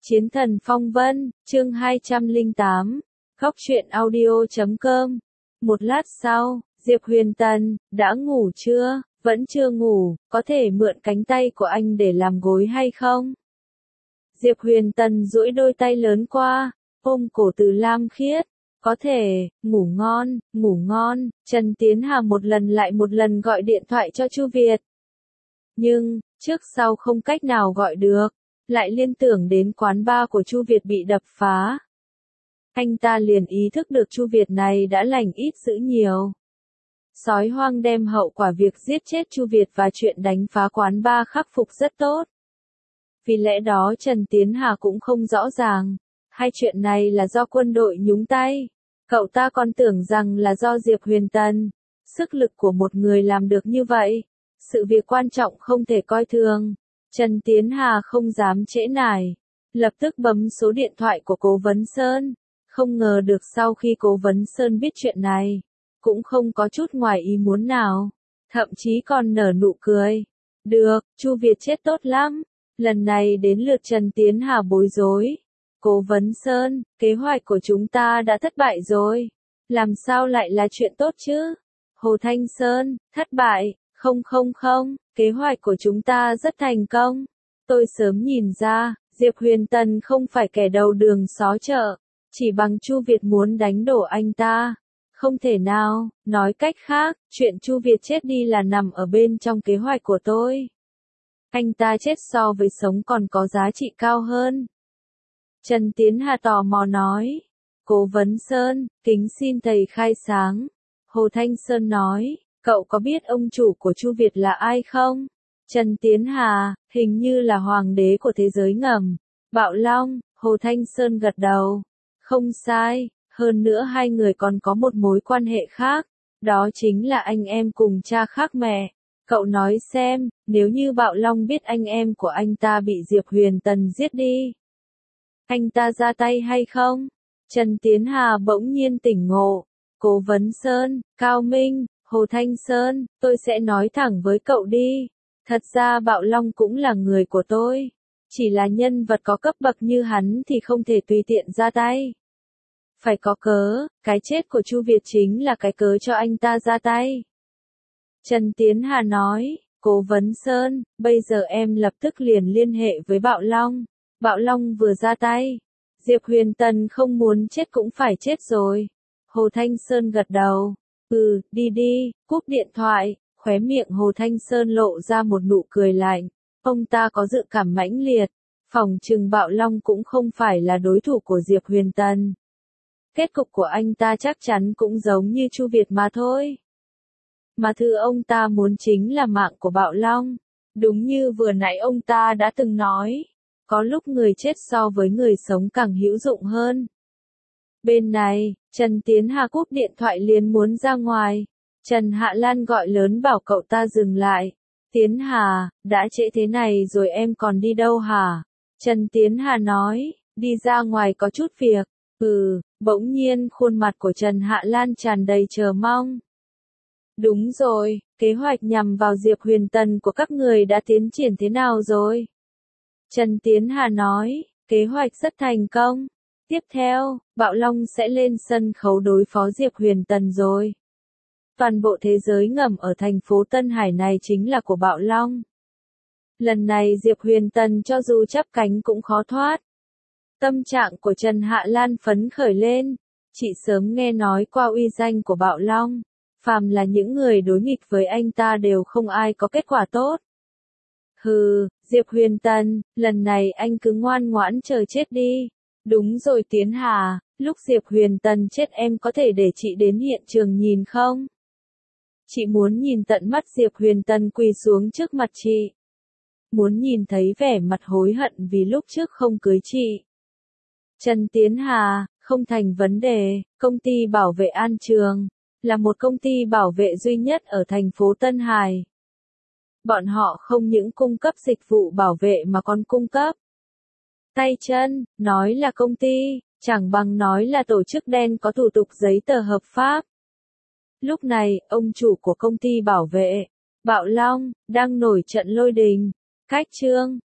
Chiến thần phong vân, chương 208, Góc truyện audio.com. Một lát sau, Diệp Huyền Tần, đã ngủ chưa? Vẫn chưa ngủ, có thể mượn cánh tay của anh để làm gối hay không? Diệp Huyền Tần duỗi đôi tay lớn qua, ôm cổ Từ Lam Khiết. Có thể, ngủ ngon, Trần Tiến Hà một lần lại một lần gọi điện thoại cho Chu Việt. Nhưng, trước sau không cách nào gọi được, lại liên tưởng đến quán bar của Chu Việt bị đập phá. Anh ta liền ý thức được Chu Việt này đã lành ít dữ nhiều. Sói hoang đem hậu quả việc giết chết Chu Việt và chuyện đánh phá quán bar khắc phục rất tốt. Vì lẽ đó Trần Tiến Hà cũng không rõ ràng, hai chuyện này là do quân đội nhúng tay. Cậu ta còn tưởng rằng là do Diệp Huyền Tần. Sức lực của một người làm được như vậy, sự việc quan trọng không thể coi thường. Trần Tiến Hà không dám trễ nải, lập tức bấm số điện thoại của Cố Vấn Sơn. Không ngờ được sau khi Cố Vấn Sơn biết chuyện này, cũng không có chút ngoài ý muốn nào, thậm chí còn nở nụ cười. Được, Chu Việt chết tốt lắm, lần này đến lượt Trần Tiến Hà bối rối. Cố Vấn Sơn, kế hoạch của chúng ta đã thất bại rồi, làm sao lại là chuyện tốt chứ? Hồ Thanh Sơn, thất bại, không, kế hoạch của chúng ta rất thành công. Tôi sớm nhìn ra, Diệp Huyền Tần không phải kẻ đầu đường xó chợ, chỉ bằng Chu Việt muốn đánh đổ anh ta. Không thể nào, nói cách khác, chuyện Chu Việt chết đi là nằm ở bên trong kế hoạch của tôi. Anh ta chết so với sống còn có giá trị cao hơn. Trần Tiến Hà tò mò nói. Cố Vấn Sơn, kính xin thầy khai sáng. Hồ Thanh Sơn nói, cậu có biết ông chủ của Chu Việt là ai không? Trần Tiến Hà, hình như là hoàng đế của thế giới ngầm. Bạo Long, Hồ Thanh Sơn gật đầu. Không sai, hơn nữa hai người còn có một mối quan hệ khác, đó chính là anh em cùng cha khác mẹ. Cậu nói xem, nếu như Bạo Long biết anh em của anh ta bị Diệp Huyền Tần giết đi, anh ta ra tay hay không? Trần Tiến Hà bỗng nhiên tỉnh ngộ. Cố Vấn Sơn, Cao Minh, Hồ Thanh Sơn, tôi sẽ nói thẳng với cậu đi. Thật ra Bạo Long cũng là người của tôi. Chỉ là nhân vật có cấp bậc như hắn thì không thể tùy tiện ra tay. Phải có cớ, cái chết của Chu Việt chính là cái cớ cho anh ta ra tay. Trần Tiến Hà nói, Cố Vấn Sơn, bây giờ em lập tức liền liên hệ với Bạo Long. Bạo Long vừa ra tay, Diệp Huyền Tần không muốn chết cũng phải chết rồi. Hồ Thanh Sơn gật đầu. Đi, cúp điện thoại. Khóe miệng Hồ Thanh Sơn lộ ra một nụ cười lạnh. Ông ta có dự cảm mãnh liệt. Phỏng chừng Bạo Long cũng không phải là đối thủ của Diệp Huyền Tần. Kết cục của anh ta chắc chắn cũng giống như Chu Việt mà thôi. Mà thứ ông ta muốn chính là mạng của Bạo Long. Đúng như vừa nãy ông ta đã từng nói. Có lúc người chết so với người sống càng hữu dụng hơn. Bên này, Trần Tiến Hà cúp điện thoại liền muốn ra ngoài. Trần Hạ Lan gọi lớn bảo cậu ta dừng lại. Tiến Hà, đã trễ thế này rồi em còn đi đâu hả? Trần Tiến Hà nói, đi ra ngoài có chút việc. Bỗng nhiên khuôn mặt của Trần Hạ Lan tràn đầy chờ mong. Đúng rồi, kế hoạch nhằm vào Diệp Huyền Tần của các người đã tiến triển thế nào rồi? Trần Tiến Hà nói, kế hoạch rất thành công. Tiếp theo, Bạo Long sẽ lên sân khấu đối phó Diệp Huyền Tần rồi. Toàn bộ thế giới ngầm ở thành phố Tân Hải này chính là của Bạo Long. Lần này Diệp Huyền Tần cho dù chắp cánh cũng khó thoát. Tâm trạng của Trần Hạ Lan phấn khởi lên. Chị sớm nghe nói qua uy danh của Bạo Long. Phàm là những người đối nghịch với anh ta đều không ai có kết quả tốt. Diệp Huyền Tần, lần này anh cứ ngoan ngoãn chờ chết đi. Đúng rồi Tiến Hà, lúc Diệp Huyền Tần chết em có thể để chị đến hiện trường nhìn không? Chị muốn nhìn tận mắt Diệp Huyền Tần quỳ xuống trước mặt chị. Muốn nhìn thấy vẻ mặt hối hận vì lúc trước không cưới chị. Trần Tiến Hà, không thành vấn đề, công ty bảo vệ An Trường, là một công ty bảo vệ duy nhất ở thành phố Tân Hải. Bọn họ không những cung cấp dịch vụ bảo vệ mà còn cung cấp tay chân, nói là công ty, chẳng bằng nói là tổ chức đen có thủ tục giấy tờ hợp pháp. Lúc này, ông chủ của công ty bảo vệ, Bạo Long, đang nổi trận lôi đình. Cách chương,